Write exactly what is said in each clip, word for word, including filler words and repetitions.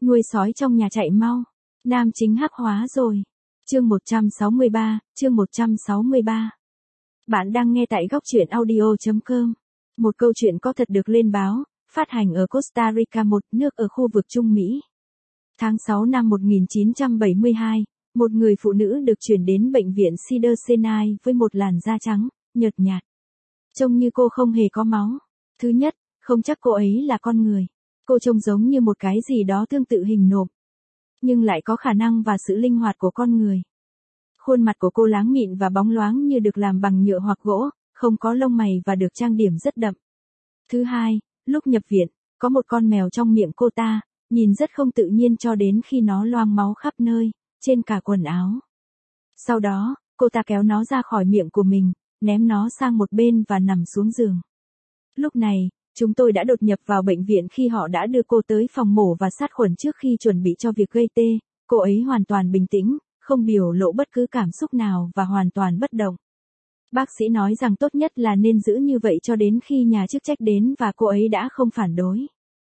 Nuôi sói trong nhà chạy mau. Nam chính hắc hóa rồi. Chương một trăm sáu mươi ba, chương một trăm sáu mươi ba. Bạn đang nghe tại góc truyện audio chấm com. Một câu chuyện có thật được lên báo, phát hành ở Costa Rica, một nước ở khu vực Trung Mỹ. Tháng sáu năm một nghìn chín trăm bảy mươi hai, một người phụ nữ được chuyển đến bệnh viện Cedars-Sinai với một làn da trắng, nhợt nhạt. Trông như cô không hề có máu. Thứ nhất, không chắc cô ấy là con người. Cô trông giống như một cái gì đó tương tự hình nộm, nhưng lại có khả năng và sự linh hoạt của con người. Khuôn mặt của cô láng mịn và bóng loáng như được làm bằng nhựa hoặc gỗ, không có lông mày và được trang điểm rất đậm. Thứ hai, lúc nhập viện, có một con mèo trong miệng cô ta, nhìn rất không tự nhiên cho đến khi nó loang máu khắp nơi, trên cả quần áo. Sau đó, cô ta kéo nó ra khỏi miệng của mình, ném nó sang một bên và nằm xuống giường. Lúc này, chúng tôi đã đột nhập vào bệnh viện khi họ đã đưa cô tới phòng mổ và sát khuẩn trước khi chuẩn bị cho việc gây tê. Cô ấy hoàn toàn bình tĩnh, không biểu lộ bất cứ cảm xúc nào và hoàn toàn bất động. Bác sĩ nói rằng tốt nhất là nên giữ như vậy cho đến khi nhà chức trách đến và cô ấy đã không phản đối.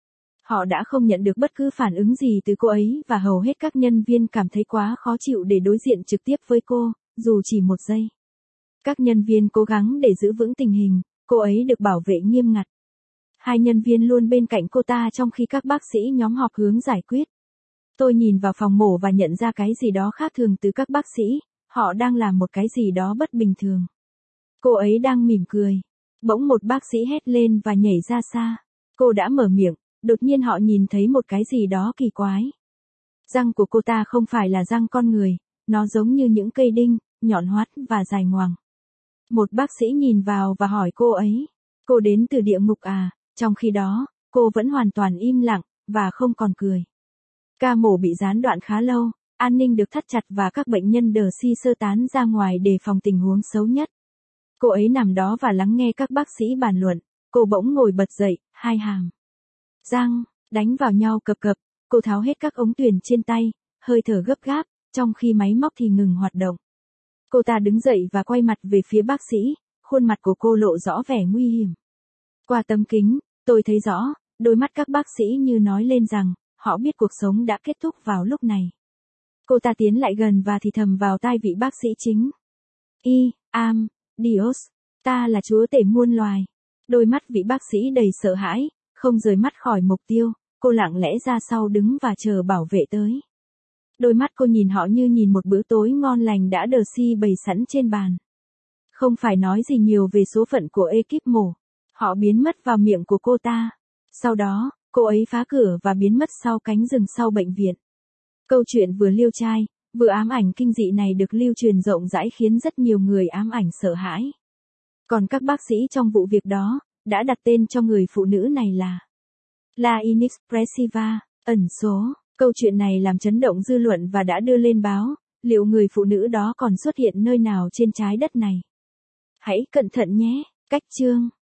Họ đã không nhận được bất cứ phản ứng gì từ cô ấy và hầu hết các nhân viên cảm thấy quá khó chịu để đối diện trực tiếp với cô, dù chỉ một giây. Các nhân viên cố gắng để giữ vững tình hình, cô ấy được bảo vệ nghiêm ngặt. Hai nhân viên luôn bên cạnh cô ta trong khi các bác sĩ nhóm họp hướng giải quyết. Tôi nhìn vào phòng mổ và nhận ra cái gì đó khác thường từ các bác sĩ, họ đang làm một cái gì đó bất bình thường. Cô ấy đang mỉm cười. Bỗng một bác sĩ hét lên và nhảy ra xa. Cô đã mở miệng, đột nhiên họ nhìn thấy một cái gì đó kỳ quái. Răng của cô ta không phải là răng con người, nó giống như những cây đinh, nhọn hoắt và dài ngoằng. Một bác sĩ nhìn vào và hỏi cô ấy, cô đến từ địa ngục à? Trong khi đó, cô vẫn hoàn toàn im lặng, và không còn cười. Ca mổ bị gián đoạn khá lâu, an ninh được thắt chặt và các bệnh nhân đờ si sơ tán ra ngoài để phòng tình huống xấu nhất. Cô ấy nằm đó và lắng nghe các bác sĩ bàn luận. Cô bỗng ngồi bật dậy, hai hàm răng đánh vào nhau cập cập. Cô tháo hết các ống truyền trên tay, hơi thở gấp gáp, trong khi máy móc thì ngừng hoạt động. Cô ta đứng dậy và quay mặt về phía bác sĩ, khuôn mặt của cô lộ rõ vẻ nguy hiểm. Qua tấm kính, tôi thấy rõ, đôi mắt các bác sĩ như nói lên rằng, họ biết cuộc sống đã kết thúc vào lúc này. Cô ta tiến lại gần và thì thầm vào tai vị bác sĩ chính. I am Dios, ta là chúa tể muôn loài. Đôi mắt vị bác sĩ đầy sợ hãi, không rời mắt khỏi mục tiêu, cô lặng lẽ ra sau đứng và chờ bảo vệ tới. Đôi mắt cô nhìn họ như nhìn một bữa tối ngon lành đã đờ si bày sẵn trên bàn. Không phải nói gì nhiều về số phận của ekip mổ. Họ biến mất vào miệng của cô ta. Sau đó, cô ấy phá cửa và biến mất sau cánh rừng sau bệnh viện. Câu chuyện vừa liêu trai, vừa ám ảnh kinh dị này được lưu truyền rộng rãi khiến rất nhiều người ám ảnh sợ hãi. Còn các bác sĩ trong vụ việc đó, đã đặt tên cho người phụ nữ này là La Inexpressiva, ẩn số. Câu chuyện này làm chấn động dư luận và đã đưa lên báo, liệu người phụ nữ đó còn xuất hiện nơi nào trên trái đất này? Hãy cẩn thận nhé. Cách chương